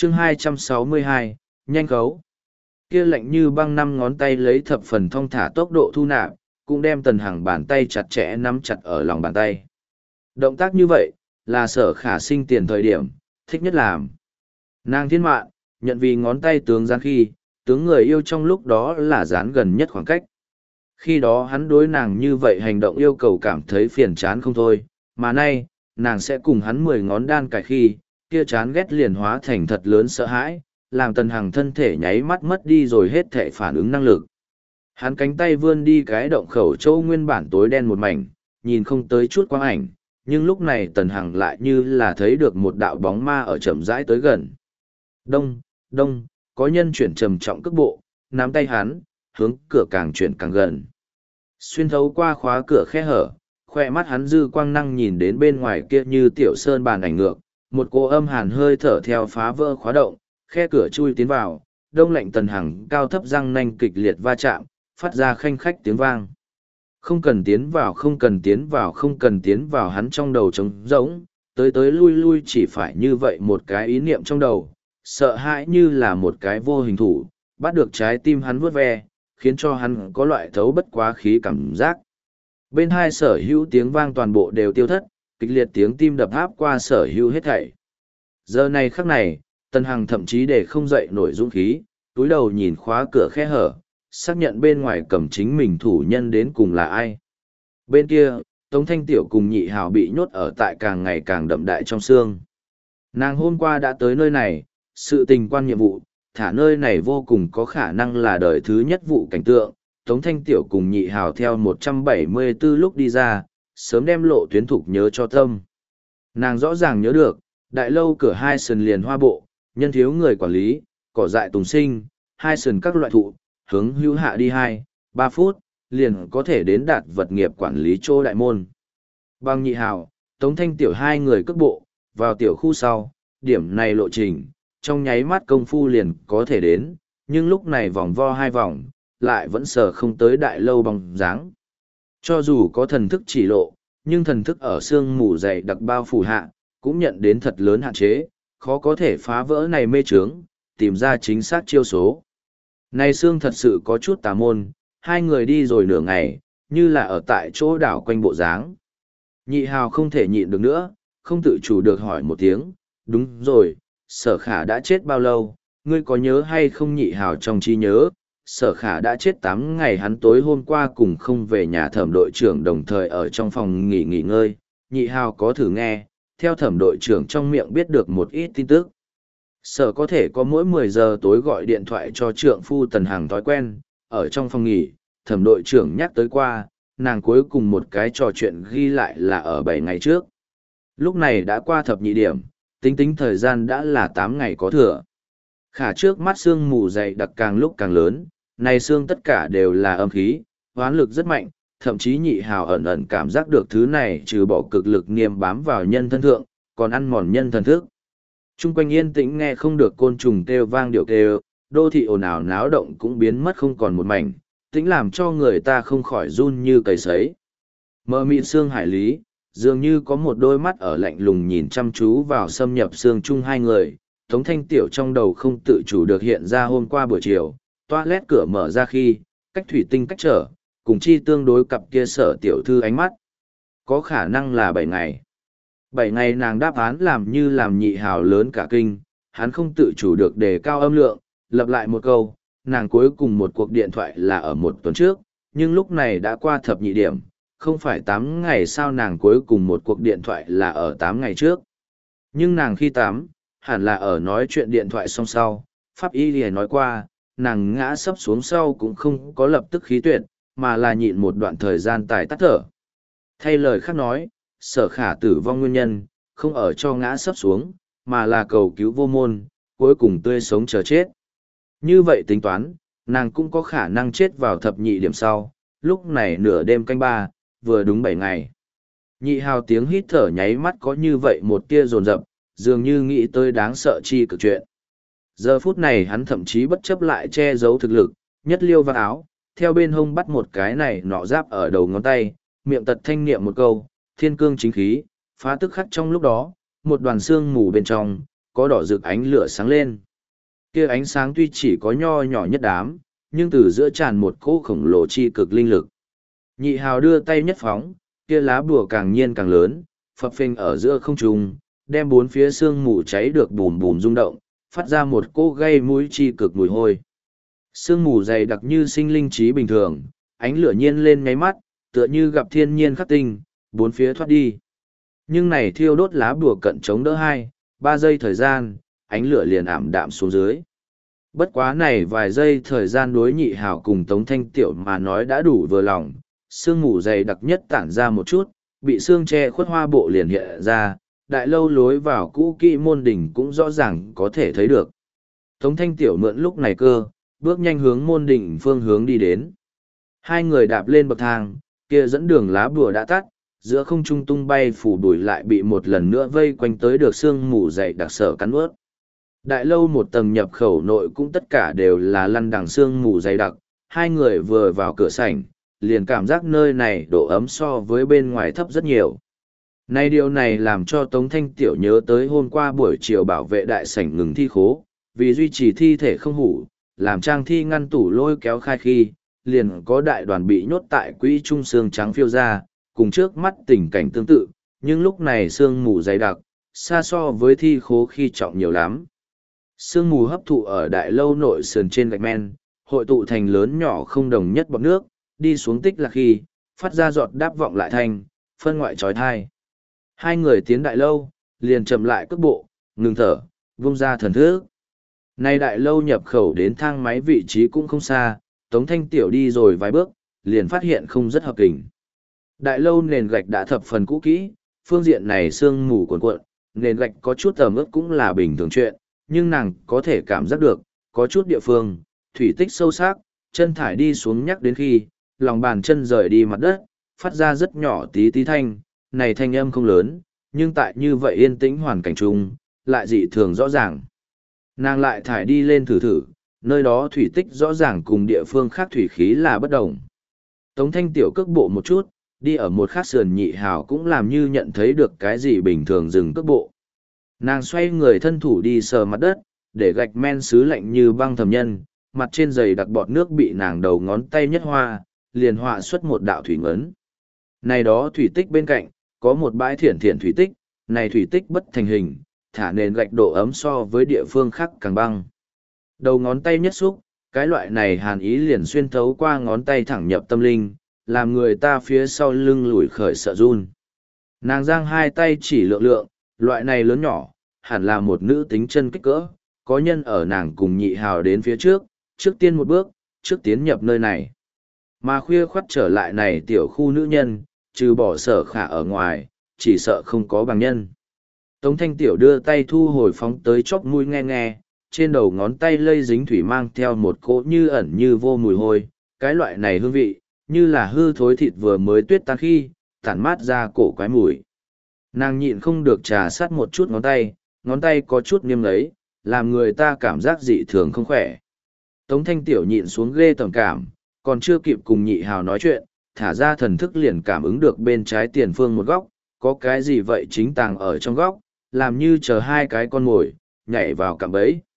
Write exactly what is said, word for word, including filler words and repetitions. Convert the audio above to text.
chương hai trăm sáu mươi hai, nhanh khấu. Kia lạnh như băng năm ngón tay lấy thập phần thong thả tốc độ thu nạp, cũng đem Tần Hằng bàn tay chặt chẽ nắm chặt ở lòng bàn tay. Động tác như vậy, là Sở Khả sinh tiền thời điểm, thích nhất làm. Nàng thiên mạn, nhận vì ngón tay tướng gian khi, tướng người yêu trong lúc đó là dán gần nhất khoảng cách. Khi đó hắn đối nàng như vậy hành động yêu cầu cảm thấy phiền chán không thôi, mà nay, nàng sẽ cùng hắn mười ngón đan cài khi, kia chán ghét liền hóa thành thật lớn sợ hãi, làm Tần Hằng thân thể nháy mắt mất đi rồi hết thể phản ứng năng lực. Hắn cánh tay vươn đi cái động khẩu châu nguyên bản tối đen một mảnh, nhìn không tới chút quang ảnh, nhưng lúc này Tần Hằng lại như là thấy được một đạo bóng ma ở chậm rãi tới gần. Đông, đông, có nhân chuyển trầm trọng cước bộ, nắm tay hắn, hướng cửa càng chuyển càng gần. Xuyên thấu qua khóa cửa khe hở, khoe mắt hắn dư quang năng nhìn đến bên ngoài kia như tiểu sơn bàn ảnh ngược, một cô âm hàn hơi thở theo phá vỡ khóa động, khe cửa chui tiến vào, đông lạnh Tần Hằng cao thấp răng nanh kịch liệt va chạm, phát ra khanh khách tiếng vang. Không cần tiến vào, không cần tiến vào, không cần tiến vào, hắn trong đầu trống rỗng, tới tới lui lui chỉ phải như vậy một cái ý niệm trong đầu, sợ hãi như là một cái vô hình thủ, bắt được trái tim hắn vuốt ve, khiến cho hắn có loại thấu bất quá khí cảm giác. Bên hai sở hữu tiếng vang toàn bộ đều tiêu thất, kịch liệt tiếng tim đập áp qua sở hữu hết thảy. Giờ này khắc này, Tần Hằng thậm chí để không dậy nổi dũng khí, túi đầu nhìn khóa cửa khe hở, xác nhận bên ngoài cầm chính mình thủ nhân đến cùng là ai. Bên kia, Tống Thanh Tiểu cùng Nhị Hào bị nhốt ở tại càng ngày càng đậm đại trong xương. Nàng hôm qua đã tới nơi này, sự tình quan nhiệm vụ, thả nơi này vô cùng có khả năng là đời thứ nhất vụ cảnh tượng. Tống Thanh Tiểu cùng Nhị Hào theo một trăm bảy mươi tư lúc đi ra, sớm đem lộ tuyến thục nhớ cho tâm. Nàng rõ ràng nhớ được, đại lâu cửa hai sườn liền hoa bộ, nhân thiếu người quản lý, cỏ dại tùng sinh, hai sườn các loại thụ, hướng hữu hạ đi hai, ba phút, liền có thể đến đạt vật nghiệp quản lý chỗ đại môn. Bằng Nhị Hào, Tống Thanh Tiểu hai người cước bộ, vào tiểu khu sau, điểm này lộ trình, trong nháy mắt công phu liền có thể đến, nhưng lúc này vòng vo hai vòng, lại vẫn sờ không tới đại lâu bóng dáng. Cho dù có thần thức chỉ lộ, nhưng thần thức ở sương mù dày đặc bao phủ hạ, cũng nhận đến thật lớn hạn chế, khó có thể phá vỡ này mê trướng, tìm ra chính xác chiêu số. Này sương thật sự có chút tà môn, hai người đi rồi nửa ngày, như là ở tại chỗ đảo quanh bộ dáng. Nhị Hào không thể nhịn được nữa, không tự chủ được hỏi một tiếng, đúng rồi, Sở Khả đã chết bao lâu, ngươi có nhớ hay không? Nhị Hào trong trí nhớ, Sở Khả đã chết tám ngày, hắn tối hôm qua cùng không về nhà thẩm đội trưởng đồng thời ở trong phòng nghỉ nghỉ ngơi. Nhị Hào có thử nghe, theo thẩm đội trưởng trong miệng biết được một ít tin tức. Sở có thể có mỗi mười giờ tối gọi điện thoại cho trượng phu Tần Hằng thói quen, ở trong phòng nghỉ, thẩm đội trưởng nhắc tới qua, nàng cuối cùng một cái trò chuyện ghi lại là ở bảy ngày trước. Lúc này đã qua thập nhị điểm, tính tính thời gian đã là tám ngày có thừa. Khả trước mắt sương mù dày đặc càng lúc càng lớn, này sương tất cả đều là âm khí, hoán lực rất mạnh, thậm chí Nhị Hào ẩn ẩn cảm giác được thứ này trừ bỏ cực lực niêm bám vào nhân thân thượng, còn ăn mòn nhân thần thức. Trung quanh yên tĩnh nghe không được côn trùng kêu vang điệu kêu, đô thị ồn ào náo động cũng biến mất không còn một mảnh, tĩnh làm cho người ta không khỏi run như cầy sấy. Mờ mịt xương hải lý, dường như có một đôi mắt ở lạnh lùng nhìn chăm chú vào xâm nhập xương chung hai người. Tống Thanh Tiểu trong đầu không tự chủ được hiện ra hôm qua buổi chiều, toilet cửa mở ra khi, cách thủy tinh cách trở, cùng chi tương đối cặp kia Sở tiểu thư ánh mắt. Có khả năng là bảy ngày. Bảy ngày nàng đáp án làm như làm Nhị Hào lớn cả kinh, hắn không tự chủ được đề cao âm lượng, lặp lại một câu, nàng cuối cùng một cuộc điện thoại là ở một tuần trước, nhưng lúc này đã qua thập nhị điểm, không phải tám ngày sao? Nàng cuối cùng một cuộc điện thoại là ở tám ngày trước. Nhưng nàng khi tám, hẳn là ở nói chuyện điện thoại xong sau, Pháp Y Lìa nói qua, nàng ngã sấp xuống sau cũng không có lập tức khí tuyệt, mà là nhịn một đoạn thời gian tài tắt thở. Thay lời khác nói, Sở Khả tử vong nguyên nhân, không ở cho ngã sấp xuống, mà là cầu cứu vô môn, cuối cùng tươi sống chờ chết. Như vậy tính toán, nàng cũng có khả năng chết vào thập nhị điểm sau, lúc này nửa đêm canh ba, vừa đúng bảy ngày. Nhị Hào tiếng hít thở nháy mắt có như vậy một tia dồn dập, dường như nghĩ tới đáng sợ chi cực chuyện. Giờ phút này hắn thậm chí bất chấp lại che giấu thực lực, nhất liêu vào áo, theo bên hông bắt một cái này nọ giáp ở đầu ngón tay, miệng tật thanh niệm một câu, thiên cương chính khí, phá tức khắc trong lúc đó, một đoàn xương mù bên trong, có đỏ rực ánh lửa sáng lên. Kia ánh sáng tuy chỉ có nho nhỏ nhất đám, nhưng từ giữa tràn một cỗ khổng lồ chi cực linh lực. Nhị hào đưa tay nhất phóng, kia lá bùa càng nhiên càng lớn, phập phình ở giữa không trung, đem bốn phía xương mù cháy được bùm bùm rung động, phát ra một cỗ gây mũi chi cực mùi hôi. Sương mù dày đặc như sinh linh trí bình thường, ánh lửa nhiên lên nháy mắt, tựa như gặp thiên nhiên khắc tinh, bốn phía thoát đi. Nhưng này thiêu đốt lá bùa cận chống đỡ hai, ba giây thời gian, ánh lửa liền ảm đạm xuống dưới. Bất quá này vài giây thời gian đối nhị hào cùng Tống Thanh Tiểu mà nói đã đủ vừa lòng, sương mù dày đặc nhất tản ra một chút, bị sương che khuất hoa bộ liền hiện ra, đại lâu lối vào cũ kỹ môn đỉnh cũng rõ ràng có thể thấy được. Tống Thanh Tiểu mượn lúc này cơ, bước nhanh hướng môn đỉnh phương hướng đi đến. Hai người đạp lên bậc thang, kia dẫn đường lá bùa đã tắt, giữa không trung tung bay phủ đuổi lại bị một lần nữa vây quanh tới được sương mù dày đặc sở cắn ướt. Đại lâu một tầng nhập khẩu nội cũng tất cả đều là lăn đằng sương mù dày đặc, hai người vừa vào cửa sảnh, liền cảm giác nơi này độ ấm so với bên ngoài thấp rất nhiều. Này điều này làm cho Tống Thanh Tiểu nhớ tới hôm qua buổi chiều bảo vệ đại sảnh ngừng thi khố, vì duy trì thi thể không hủ, làm trang thi ngăn tủ lôi kéo khai khi, liền có đại đoàn bị nhốt tại quỹ trung xương trắng phiêu ra, cùng trước mắt tình cảnh tương tự, nhưng lúc này sương mù dày đặc, xa so với thi khố khi trọng nhiều lắm. Sương mù hấp thụ ở đại lâu nội sườn trên gạch men, hội tụ thành lớn nhỏ không đồng nhất bọt nước, đi xuống tích là khi, phát ra giọt đáp vọng lại thành, phân ngoại trói thai. Hai người tiến đại lâu, liền chậm lại cước bộ, ngừng thở, vung ra thần thức. Nay đại lâu nhập khẩu đến thang máy vị trí cũng không xa, Tống Thanh Tiểu đi rồi vài bước, liền phát hiện không rất hợp kình. Đại lâu nền gạch đã thập phần cũ kỹ, phương diện này sương mù cuồn cuộn, nền gạch có chút ẩm ướt cũng là bình thường chuyện, nhưng nàng có thể cảm giác được, có chút địa phương, thủy tích sâu sắc, chân thải đi xuống nhắc đến khi, lòng bàn chân rời đi mặt đất, phát ra rất nhỏ tí tí thanh, này thanh âm không lớn, nhưng tại như vậy yên tĩnh hoàn cảnh chung, lại dị thường rõ ràng. Nàng lại thải đi lên thử thử, nơi đó thủy tích rõ ràng cùng địa phương khác thủy khí là bất đồng. Tống Thanh Tiểu cước bộ một chút, đi ở một khắc sườn nhị hào cũng làm như nhận thấy được cái gì bình thường dừng cước bộ. Nàng xoay người thân thủ đi sờ mặt đất, để gạch men sứ lạnh như băng thầm nhân, mặt trên giày đặc bọt nước bị nàng đầu ngón tay nhất hoa, liền họa xuất một đạo thủy ngấn. Này đó thủy tích bên cạnh, có một bãi thiển thiển thủy tích, này thủy tích bất thành hình, thả nền gạch độ ấm so với địa phương khác càng băng. Đầu ngón tay nhất xúc, cái loại này hàn ý liền xuyên thấu qua ngón tay thẳng nhập tâm linh, làm người ta phía sau lưng lùi khởi sợ run. Nàng giang hai tay chỉ lượng lượng, loại này lớn nhỏ, hẳn là một nữ tính chân kích cỡ, có nhân ở nàng cùng nhị hào đến phía trước, trước tiên một bước, trước tiến nhập nơi này. Mà khuya khoắt trở lại này tiểu khu nữ nhân, trừ bỏ sở khả ở ngoài, chỉ sợ không có bằng nhân. Tống Thanh Tiểu đưa tay thu hồi phóng tới chóp mũi nghe nghe, trên đầu ngón tay lây dính thủy mang theo một cỗ như ẩn như vô mùi hôi, cái loại này hương vị, như là hư thối thịt vừa mới tuyết tan khi, tản mát ra cổ quái mùi. Nàng nhịn không được trà sát một chút ngón tay, ngón tay có chút niêm lấy, làm người ta cảm giác dị thường không khỏe. Tống Thanh Tiểu nhịn xuống ghê tởm cảm, còn chưa kịp cùng nhị hào nói chuyện, thả ra thần thức liền cảm ứng được bên trái tiền phương một góc, có cái gì vậy chính tàng ở trong góc, làm như chờ hai cái con mồi, nhảy vào cạm bẫy.